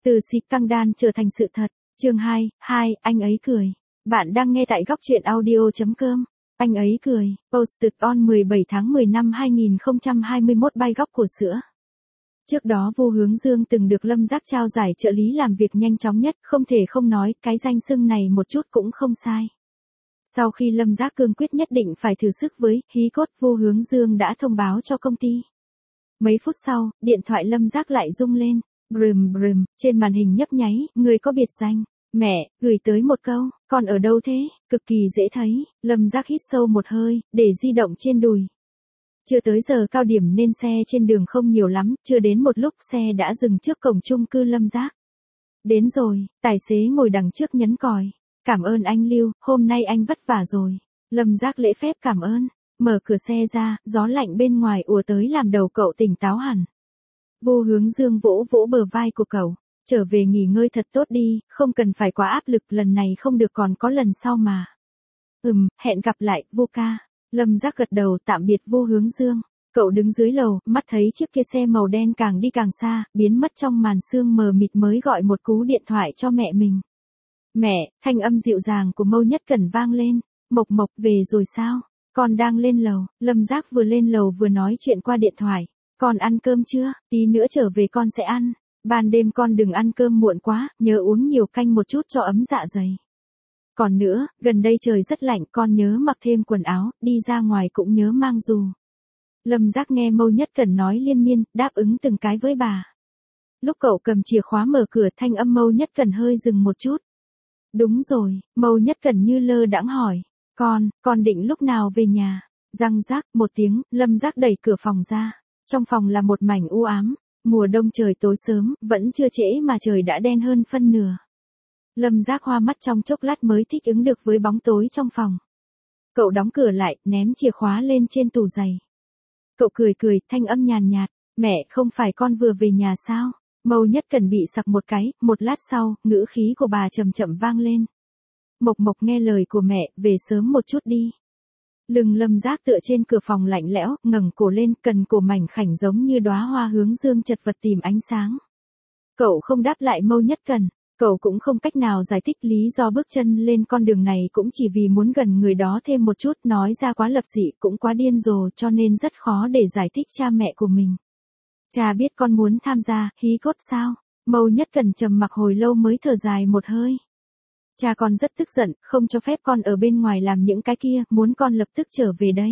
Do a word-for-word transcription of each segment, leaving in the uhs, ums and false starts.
Từ si căng đan trở thành sự thật. Chương hai, hai, anh ấy cười. Bạn đang nghe tại góc truyện audio.com. Anh ấy cười. Posted on mười bảy tháng mười năm hai nghìn không trăm hai mươi mốt by góc của sữa. Trước đó Vu Hướng Dương từng được Lâm Giác trao giải trợ lý làm việc nhanh chóng nhất, không thể không nói, cái danh xưng này một chút cũng không sai. Sau khi Lâm Giác cương quyết nhất định phải thử sức với hí cốt, Vu Hướng Dương đã thông báo cho công ty. Mấy phút sau, điện thoại Lâm Giác lại rung lên. Brum brum, trên màn hình nhấp nháy, người có biệt danh. Mẹ, gửi tới một câu, con ở đâu thế? Cực kỳ dễ thấy. Lâm Giác hít sâu một hơi, để di động trên đùi. Chưa tới giờ cao điểm nên xe trên đường không nhiều lắm, chưa đến một lúc xe đã dừng trước cổng chung cư Lâm Giác. Đến rồi, tài xế ngồi đằng trước nhấn còi. Cảm ơn anh Lưu, hôm nay anh vất vả rồi. Lâm Giác lễ phép cảm ơn. Mở cửa xe ra, gió lạnh bên ngoài ùa tới làm đầu cậu tỉnh táo hẳn. Vu Hướng Dương vỗ vỗ bờ vai của cậu. Trở về nghỉ ngơi thật tốt đi, không cần phải quá áp lực, lần này không được còn có lần sau mà. Ừm, hẹn gặp lại, Vu ca. Lâm Giác gật đầu tạm biệt Vu Hướng Dương. Cậu đứng dưới lầu, mắt thấy chiếc kia xe màu đen càng đi càng xa, biến mất trong màn sương mờ mịt mới gọi một cú điện thoại cho mẹ mình. Mẹ, thanh âm dịu dàng của Mâu Nhất Cẩn vang lên. Mộc Mộc về rồi sao? Con đang lên lầu. Lâm Giác vừa lên lầu vừa nói chuyện qua điện thoại. Con ăn cơm chưa? Tí nữa trở về con sẽ ăn. Ban đêm con đừng ăn cơm muộn quá, nhớ uống nhiều canh một chút cho ấm dạ dày. Còn nữa, gần đây trời rất lạnh, con nhớ mặc thêm quần áo, đi ra ngoài cũng nhớ mang dù. Lâm Giác nghe Mâu Nhất Cẩn nói liên miên, đáp ứng từng cái với bà. Lúc cậu cầm chìa khóa mở cửa, thanh âm Mâu Nhất Cẩn hơi dừng một chút. Đúng rồi, Mâu Nhất Cẩn như lơ đãng hỏi. Con, con định lúc nào về nhà? Răng rác một tiếng, Lâm Giác đẩy cửa phòng ra. Trong phòng là một mảnh u ám. Mùa đông trời tối sớm, vẫn chưa trễ mà trời đã đen hơn phân nửa. Lâm Giác hoa mắt trong chốc lát mới thích ứng được với bóng tối trong phòng. Cậu đóng cửa lại, ném chìa khóa lên trên tủ giày. Cậu cười cười, thanh âm nhàn nhạt. Mẹ, không phải con vừa về nhà sao? Mâu Nhất Cẩn bị sặc một cái, một lát sau, ngữ khí của bà chậm chậm vang lên. Mộc Mộc nghe lời của mẹ, về sớm một chút đi. Lưng Lâm Giác tựa trên cửa phòng lạnh lẽo, ngẩng cổ lên, cần cổ mảnh khảnh giống như đóa hoa hướng dương chật vật tìm ánh sáng. Cậu không đáp lại Mâu Nhất Cẩn, cậu cũng không cách nào giải thích lý do bước chân lên con đường này cũng chỉ vì muốn gần người đó thêm một chút, nói ra quá lập dị cũng quá điên rồ cho nên rất khó để giải thích cha mẹ của mình. Cha biết con muốn tham gia, hí cốt sao? Mâu Nhất Cẩn trầm mặc hồi lâu mới thở dài một hơi. Cha con rất tức giận, không cho phép con ở bên ngoài làm những cái kia, muốn con lập tức trở về đây.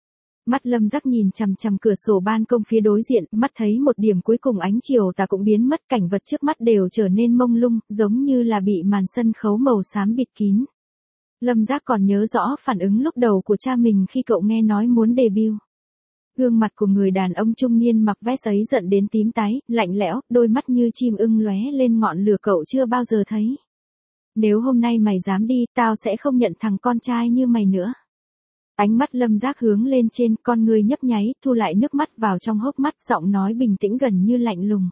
Mắt Lâm Giác nhìn chằm chằm cửa sổ ban công phía đối diện, mắt thấy một điểm cuối cùng ánh chiều tà cũng biến mất, cảnh vật trước mắt đều trở nên mông lung, giống như là bị màn sân khấu màu xám bịt kín. Lâm Giác còn nhớ rõ phản ứng lúc đầu của cha mình khi cậu nghe nói muốn debut. Gương mặt của người đàn ông trung niên mặc vest ấy giận đến tím tái, lạnh lẽo, đôi mắt như chim ưng lóe lên ngọn lửa cậu chưa bao giờ thấy. Nếu hôm nay mày dám đi, tao sẽ không nhận thằng con trai như mày nữa. Ánh mắt Lâm Giác hướng lên trên, con người nhấp nháy, thu lại nước mắt vào trong hốc mắt, giọng nói bình tĩnh gần như lạnh lùng.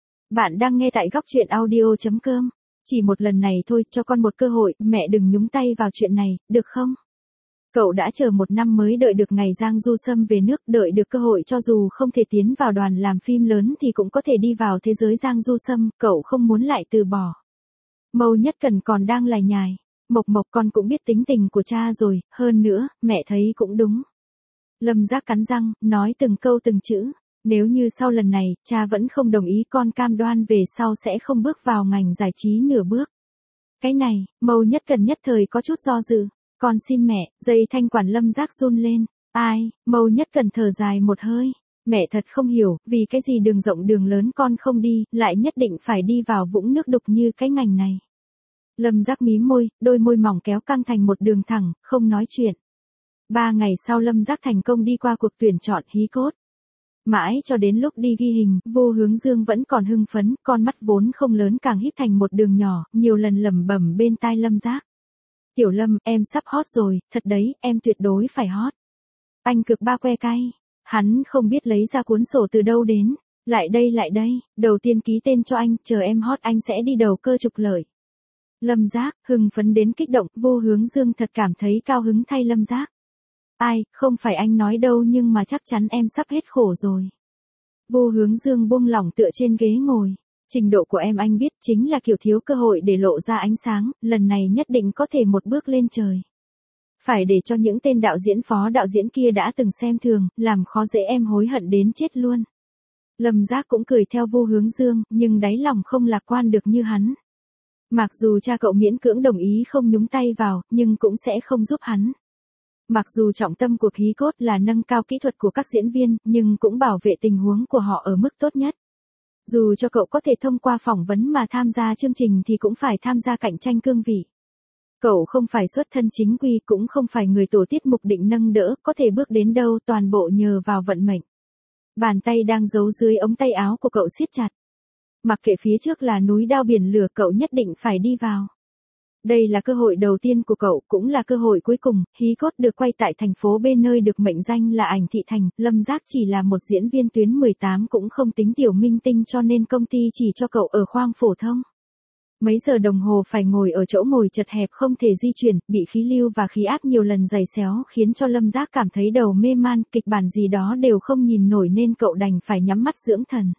Bạn đang nghe tại góc truyện audio.com. Chỉ một lần này thôi, cho con một cơ hội, mẹ đừng nhúng tay vào chuyện này, được không? Cậu đã chờ một năm mới đợi được ngày Giang Du Sâm về nước, đợi được cơ hội cho dù không thể tiến vào đoàn làm phim lớn thì cũng có thể đi vào thế giới Giang Du Sâm, cậu không muốn lại từ bỏ. Mâu Nhất Cẩn còn đang lải nhải. Mộc Mộc con cũng biết tính tình của cha rồi, hơn nữa, mẹ thấy cũng đúng. Lâm Giác cắn răng, nói từng câu từng chữ. Nếu như sau lần này, cha vẫn không đồng ý, con cam đoan về sau sẽ không bước vào ngành giải trí nửa bước. Cái này, Mâu Nhất Cẩn nhất thời có chút do dự. Con xin mẹ, dây thanh quản Lâm Giác run lên. Ai, Mâu Nhất Cẩn thở dài một hơi. Mẹ thật không hiểu, vì cái gì đường rộng đường lớn con không đi, lại nhất định phải đi vào vũng nước đục như cái ngành này. Lâm Giác mím môi, đôi môi mỏng kéo căng thành một đường thẳng, không nói chuyện. Ba ngày sau Lâm Giác thành công đi qua cuộc tuyển chọn hí cốt. Mãi cho đến lúc đi ghi hình, Vu Hướng Dương vẫn còn hưng phấn, con mắt vốn không lớn càng híp thành một đường nhỏ, nhiều lần lẩm bẩm bên tai Lâm Giác. Tiểu Lâm, em sắp hot rồi, thật đấy, em tuyệt đối phải hot. Anh cực ba que cay. Hắn không biết lấy ra cuốn sổ từ đâu đến. Lại đây lại đây, đầu tiên ký tên cho anh, chờ em hot anh sẽ đi đầu cơ trục lợi. Lâm Giác, hưng phấn đến kích động, Vu Hướng Dương thật cảm thấy cao hứng thay Lâm Giác. Ai, không phải anh nói đâu nhưng mà chắc chắn em sắp hết khổ rồi. Vu Hướng Dương buông lỏng tựa trên ghế ngồi. Trình độ của em anh biết chính là kiểu thiếu cơ hội để lộ ra ánh sáng, lần này nhất định có thể một bước lên trời. Phải để cho những tên đạo diễn phó đạo diễn kia đã từng xem thường, làm khó dễ em hối hận đến chết luôn. Lâm Giác cũng cười theo Vu Hướng Dương, nhưng đáy lòng không lạc quan được như hắn. Mặc dù cha cậu miễn cưỡng đồng ý không nhúng tay vào, nhưng cũng sẽ không giúp hắn. Mặc dù trọng tâm của khí cốt là nâng cao kỹ thuật của các diễn viên, nhưng cũng bảo vệ tình huống của họ ở mức tốt nhất. Dù cho cậu có thể thông qua phỏng vấn mà tham gia chương trình thì cũng phải tham gia cạnh tranh cương vị. Cậu không phải xuất thân chính quy, cũng không phải người tổ tiết mục định nâng đỡ, có thể bước đến đâu toàn bộ nhờ vào vận mệnh. Bàn tay đang giấu dưới ống tay áo của cậu siết chặt. Mặc kệ phía trước là núi đao biển lửa, cậu nhất định phải đi vào. Đây là cơ hội đầu tiên của cậu, cũng là cơ hội cuối cùng. Hí cốt được quay tại thành phố B nơi được mệnh danh là ảnh thị thành. Lâm Giác chỉ là một diễn viên tuyến mười tám, cũng không tính tiểu minh tinh, cho nên công ty chỉ cho cậu ở khoang phổ thông. Mấy giờ đồng hồ phải ngồi ở chỗ ngồi chật hẹp không thể di chuyển, bị khí lưu và khí áp nhiều lần giày xéo khiến cho Lâm Giác cảm thấy đầu mê man, kịch bản gì đó đều không nhìn nổi nên cậu đành phải nhắm mắt dưỡng thần.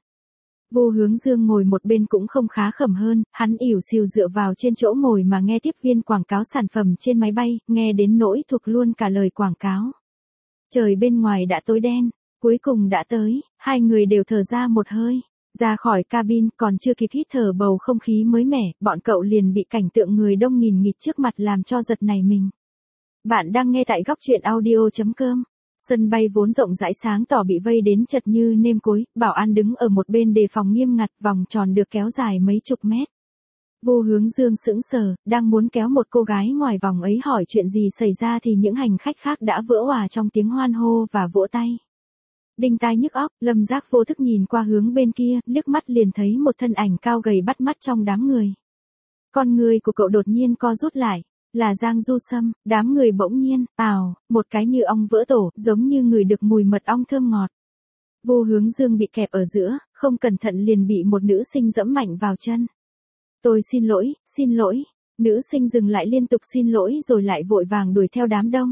Vu Hướng Dương ngồi một bên cũng không khá khẩm hơn, hắn ỉu xìu dựa vào trên chỗ ngồi mà nghe tiếp viên quảng cáo sản phẩm trên máy bay, nghe đến nỗi thuộc luôn cả lời quảng cáo. Trời bên ngoài đã tối đen, cuối cùng đã tới, hai người đều thở ra một hơi. Ra khỏi cabin, còn chưa kịp hít thở bầu không khí mới mẻ, bọn cậu liền bị cảnh tượng người đông nghìn nghịt trước mặt làm cho giật nảy mình. Bạn đang nghe tại góc truyện audio chấm com. Sân bay vốn rộng rãi sáng tỏ bị vây đến chật như nêm cối, bảo an đứng ở một bên đề phòng nghiêm ngặt, vòng tròn được kéo dài mấy chục mét. Vu Hướng Dương sững sờ, đang muốn kéo một cô gái ngoài vòng ấy hỏi chuyện gì xảy ra thì những hành khách khác đã vỡ òa trong tiếng hoan hô và vỗ tay. Đinh tai nhức óc, Lâm Giác vô thức nhìn qua hướng bên kia, liếc mắt liền thấy một thân ảnh cao gầy bắt mắt trong đám người. Con người của cậu đột nhiên co rút lại, là Giang Du Sâm. Đám người bỗng nhiên, ào, một cái như ong vỡ tổ, giống như người được mùi mật ong thơm ngọt. Vu Hướng Dương bị kẹp ở giữa, không cẩn thận liền bị một nữ sinh dẫm mạnh vào chân. Tôi xin lỗi, xin lỗi. Nữ sinh dừng lại liên tục xin lỗi rồi lại vội vàng đuổi theo đám đông.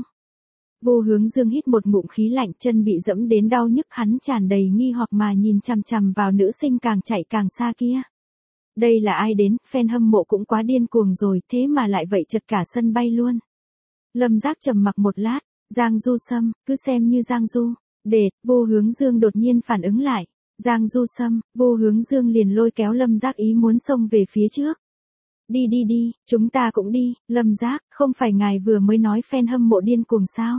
Vu Hướng Dương hít một ngụm khí lạnh, chân bị dẫm đến đau nhức, hắn tràn đầy nghi hoặc mà nhìn chằm chằm vào nữ sinh càng chạy càng xa kia. Đây là ai đến, fan hâm mộ cũng quá điên cuồng rồi, thế mà lại vậy chật cả sân bay luôn. Lâm Giác trầm mặc một lát, Giang Du Sâm, cứ xem như Giang Du. Đệt, Vu Hướng Dương đột nhiên phản ứng lại. Giang Du Sâm, Vu Hướng Dương liền lôi kéo Lâm Giác ý muốn xông về phía trước. Đi đi đi, chúng ta cũng đi. Lâm Giác, không phải ngài vừa mới nói fan hâm mộ điên cuồng sao?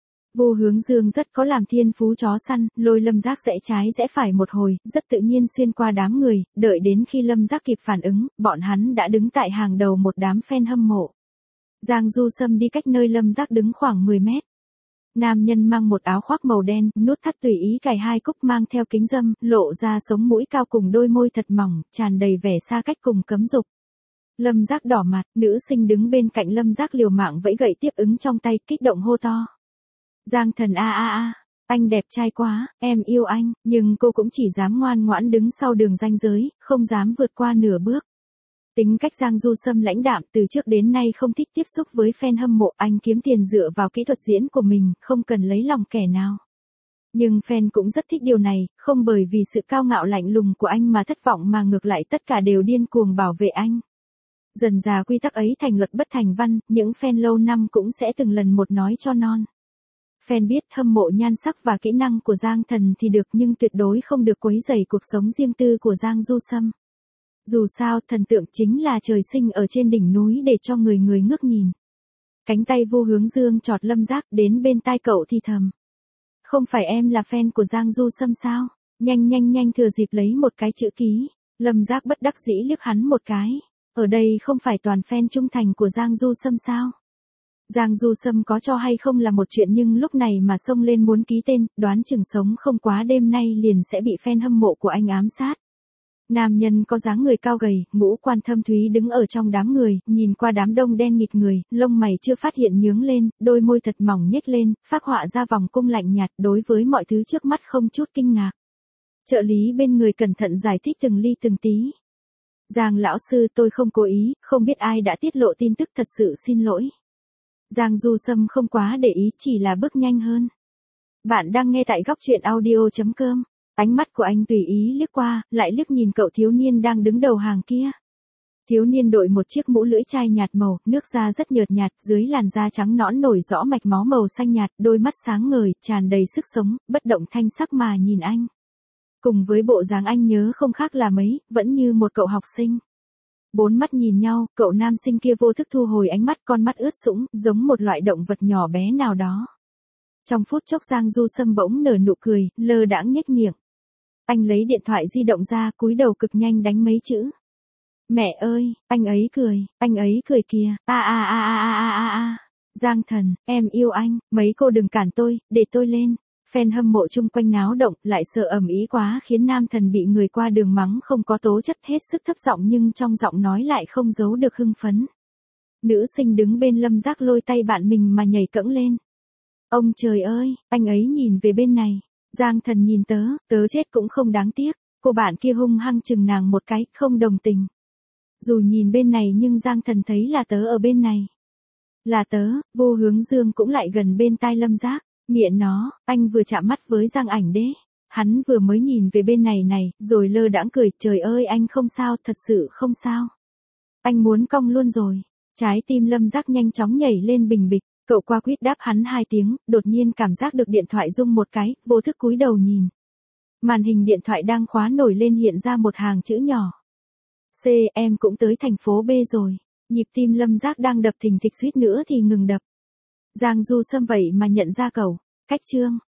Vu Hướng Dương rất có làm thiên phú chó săn, lôi Lâm Giác rẽ trái rẽ phải một hồi, rất tự nhiên xuyên qua đám người, đợi đến khi Lâm Giác kịp phản ứng, bọn hắn đã đứng tại hàng đầu một đám fan hâm mộ. Giang Du Sâm đi cách nơi Lâm Giác đứng khoảng mười mét. Nam nhân mang một áo khoác màu đen, nút thắt tùy ý cài hai cúc, mang theo kính râm, lộ ra sống mũi cao cùng đôi môi thật mỏng, tràn đầy vẻ xa cách cùng cấm dục. Lâm Giác đỏ mặt, nữ sinh đứng bên cạnh Lâm Giác liều mạng vẫy gậy tiếp ứng trong tay, kích động hô to. Giang Thần a a a, anh đẹp trai quá, em yêu anh, nhưng cô cũng chỉ dám ngoan ngoãn đứng sau đường ranh giới, không dám vượt qua nửa bước. Tính cách Giang Du Sâm lãnh đạm, từ trước đến nay không thích tiếp xúc với fan hâm mộ, anh kiếm tiền dựa vào kỹ thuật diễn của mình, không cần lấy lòng kẻ nào. Nhưng fan cũng rất thích điều này, không bởi vì sự cao ngạo lạnh lùng của anh mà thất vọng mà ngược lại tất cả đều điên cuồng bảo vệ anh. Dần dà quy tắc ấy thành luật bất thành văn, những fan lâu năm cũng sẽ từng lần một nói cho non. Fan biết hâm mộ nhan sắc và kỹ năng của Giang Thần thì được, nhưng tuyệt đối không được quấy rầy cuộc sống riêng tư của Giang Du Sâm. Dù sao, thần tượng chính là trời sinh ở trên đỉnh núi để cho người người ngước nhìn. Cánh tay Vu Hướng Dương chọt Lâm Giác đến bên tai cậu thì thầm. Không phải em là fan của Giang Du Sâm sao? Nhanh nhanh nhanh thừa dịp lấy một cái chữ ký. Lâm Giác bất đắc dĩ liếc hắn một cái. Ở đây không phải toàn fan trung thành của Giang Du Sâm sao? Giang Du Sâm có cho hay không là một chuyện, nhưng lúc này mà xông lên muốn ký tên, đoán chừng sống không quá đêm nay liền sẽ bị fan hâm mộ của anh ám sát. Nam nhân có dáng người cao gầy, ngũ quan thâm thúy đứng ở trong đám người, nhìn qua đám đông đen nghịt người, lông mày chưa phát hiện nhướng lên, đôi môi thật mỏng nhếch lên, phác họa ra vòng cung lạnh nhạt, đối với mọi thứ trước mắt không chút kinh ngạc. Trợ lý bên người cẩn thận giải thích từng ly từng tí. Giang lão sư, tôi không cố ý, không biết ai đã tiết lộ tin tức, thật sự xin lỗi. Giang Du Sâm không quá để ý, chỉ là bước nhanh hơn. Bạn đang nghe tại góc truyện audio chấm com. Ánh mắt của anh tùy ý liếc qua, lại liếc nhìn cậu thiếu niên đang đứng đầu hàng kia. Thiếu niên đội một chiếc mũ lưỡi chai nhạt màu, nước da rất nhợt nhạt, dưới làn da trắng nõn nổi rõ mạch máu màu xanh nhạt, đôi mắt sáng ngời, tràn đầy sức sống, bất động thanh sắc mà nhìn anh. Cùng với bộ dáng anh nhớ không khác là mấy, vẫn như một cậu học sinh. Bốn mắt nhìn nhau, cậu nam sinh kia vô thức thu hồi ánh mắt, con mắt ướt sũng, giống một loại động vật nhỏ bé nào đó. Trong phút chốc Giang Du Sâm bỗng nở nụ cười, lơ đãng nhếch miệng. Anh lấy điện thoại di động ra, cúi đầu cực nhanh đánh mấy chữ. Mẹ ơi, anh ấy cười, anh ấy cười kìa, a a a a a a a. Giang Thần, em yêu anh, mấy cô đừng cản tôi, để tôi lên. Fan hâm mộ chung quanh náo động, lại sợ ầm ĩ quá khiến Nam Thần bị người qua đường mắng không có tố chất, hết sức thấp giọng nhưng trong giọng nói lại không giấu được hưng phấn. Nữ sinh đứng bên Lâm Giác lôi tay bạn mình mà nhảy cẫng lên. Ông trời ơi, anh ấy nhìn về bên này. Giang Thần nhìn tớ, tớ chết cũng không đáng tiếc. Cô bạn kia hung hăng chừng nàng một cái, không đồng tình. Dù nhìn bên này nhưng Giang Thần thấy là tớ ở bên này. Là tớ, Vô Hướng Dương cũng lại gần bên tai Lâm Giác. Miệng nó, anh vừa chạm mắt với Giang Ảnh Đế. Hắn vừa mới nhìn về bên này này, rồi lơ đãng cười, trời ơi anh không sao, thật sự không sao. Anh muốn cong luôn rồi. Trái tim Lâm Giác nhanh chóng nhảy lên bình bịch, cậu qua quýt đáp hắn hai tiếng, đột nhiên cảm giác được điện thoại rung một cái, vô thức cúi đầu nhìn. Màn hình điện thoại đang khóa nổi lên hiện ra một hàng chữ nhỏ. C, em cũng tới thành phố B rồi. Nhịp tim Lâm Giác đang đập thình thịch suýt nữa thì ngừng đập. Giang Du Sâm vậy mà nhận ra cậu. Cách chương.